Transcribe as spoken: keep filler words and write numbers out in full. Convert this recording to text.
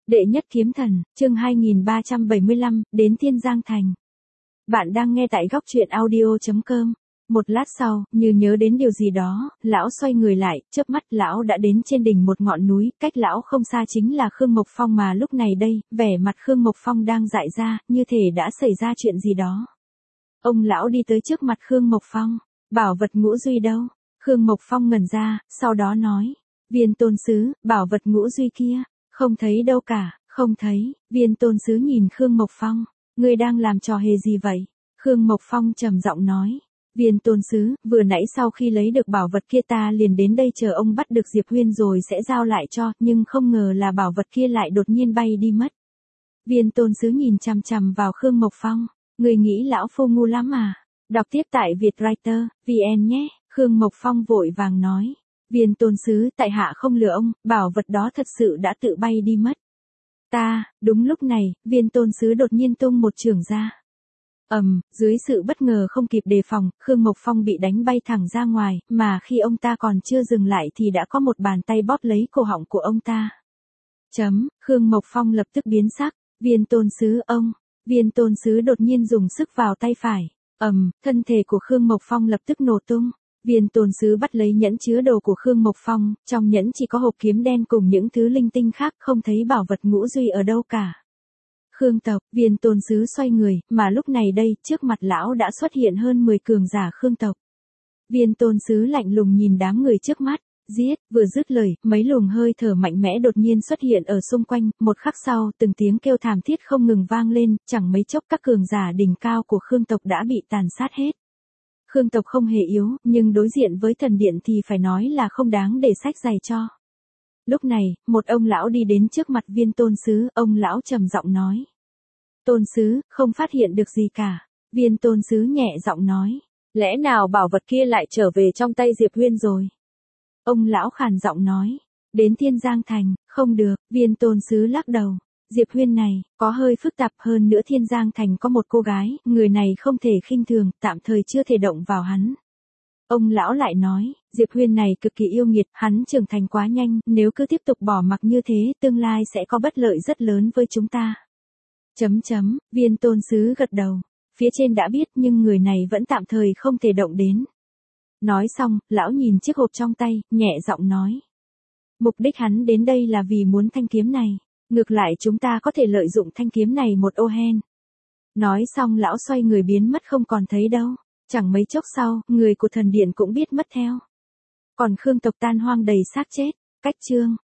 Đệ nhất kiếm thần, chương hai nghìn ba trăm bảy mươi lăm, đến Thiên Giang Thành. Bạn đang nghe tại góc truyện audio chấm com. Một lát sau, như nhớ đến điều gì đó, lão xoay người lại, chớp mắt lão đã đến trên đỉnh một ngọn núi, cách lão không xa chính là Khương Mộc Phong mà lúc này đây, vẻ mặt Khương Mộc Phong đang dại ra, như thể đã xảy ra chuyện gì đó. Ông lão đi tới trước mặt Khương Mộc Phong, bảo vật ngũ duy đâu? Khương Mộc Phong ngẩn ra, sau đó nói, Viên tôn sứ, bảo vật ngũ duy kia, không thấy đâu cả, không thấy. Viên tôn sứ nhìn Khương Mộc Phong, ngươi đang làm trò hề gì vậy? Khương Mộc Phong trầm giọng nói, Viên tôn sứ, vừa nãy sau khi lấy được bảo vật kia ta liền đến đây chờ ông bắt được Diệp Huyên rồi sẽ giao lại cho, nhưng không ngờ là bảo vật kia lại đột nhiên bay đi mất. Viên tôn sứ nhìn chằm chằm vào Khương Mộc Phong, ngươi nghĩ lão phu ngu lắm à? Đọc tiếp tại Vietwriter, vn nhé. Khương Mộc Phong vội vàng nói, Viên tôn sứ, tại hạ không lừa ông, bảo vật đó thật sự đã tự bay đi mất. Ta, đúng lúc này, Viên tôn sứ đột nhiên tung một chưởng ra. ầm, um, dưới sự bất ngờ không kịp đề phòng, Khương Mộc Phong bị đánh bay thẳng ra ngoài, mà khi ông ta còn chưa dừng lại thì đã có một bàn tay bóp lấy cổ họng của ông ta. Chấm, Khương Mộc Phong lập tức biến sắc, Viên tôn sứ ông, Viên tôn sứ đột nhiên dùng sức vào tay phải. ầm, um, thân thể của Khương Mộc Phong lập tức nổ tung. Viên tôn sứ bắt lấy nhẫn chứa đồ của Khương Mộc Phong, trong nhẫn chỉ có hộp kiếm đen cùng những thứ linh tinh khác, không thấy bảo vật ngũ duy ở đâu cả. Khương tộc, Viên tôn sứ xoay người, mà lúc này đây, trước mặt lão đã xuất hiện hơn mười cường giả Khương tộc. Viên tôn sứ lạnh lùng nhìn đám người trước mắt, giết, vừa dứt lời, mấy luồng hơi thở mạnh mẽ đột nhiên xuất hiện ở xung quanh, một khắc sau, từng tiếng kêu thảm thiết không ngừng vang lên, chẳng mấy chốc các cường giả đỉnh cao của Khương tộc đã bị tàn sát hết. Khương tộc không hề yếu, nhưng đối diện với thần điện thì phải nói là không đáng để sách giày cho. Lúc này, một ông lão đi đến trước mặt Viên tôn sứ, ông lão trầm giọng nói. Tôn sứ, không phát hiện được gì cả. Viên tôn sứ nhẹ giọng nói. Lẽ nào bảo vật kia lại trở về trong tay Diệp Huyên rồi? Ông lão khàn giọng nói. Đến Thiên Giang Thành, không được, Viên tôn sứ lắc đầu. Diệp Huyên này, có hơi phức tạp hơn nữa. Thiên Giang Thành có một cô gái, người này không thể khinh thường, tạm thời chưa thể động vào hắn. Ông lão lại nói, Diệp Huyên này cực kỳ yêu nghiệt, hắn trưởng thành quá nhanh, nếu cứ tiếp tục bỏ mặc như thế, tương lai sẽ có bất lợi rất lớn với chúng ta. Chấm chấm, Viên tôn sứ gật đầu, phía trên đã biết nhưng người này vẫn tạm thời không thể động đến. Nói xong, lão nhìn chiếc hộp trong tay, nhẹ giọng nói. Mục đích hắn đến đây là vì muốn thanh kiếm này. Ngược lại chúng ta có thể lợi dụng thanh kiếm này một ô hen. Nói xong lão xoay người biến mất không còn thấy đâu. Chẳng mấy chốc sau, người của thần điện cũng biết mất theo. Còn Khương tộc tan hoang đầy xác chết. Cách chương.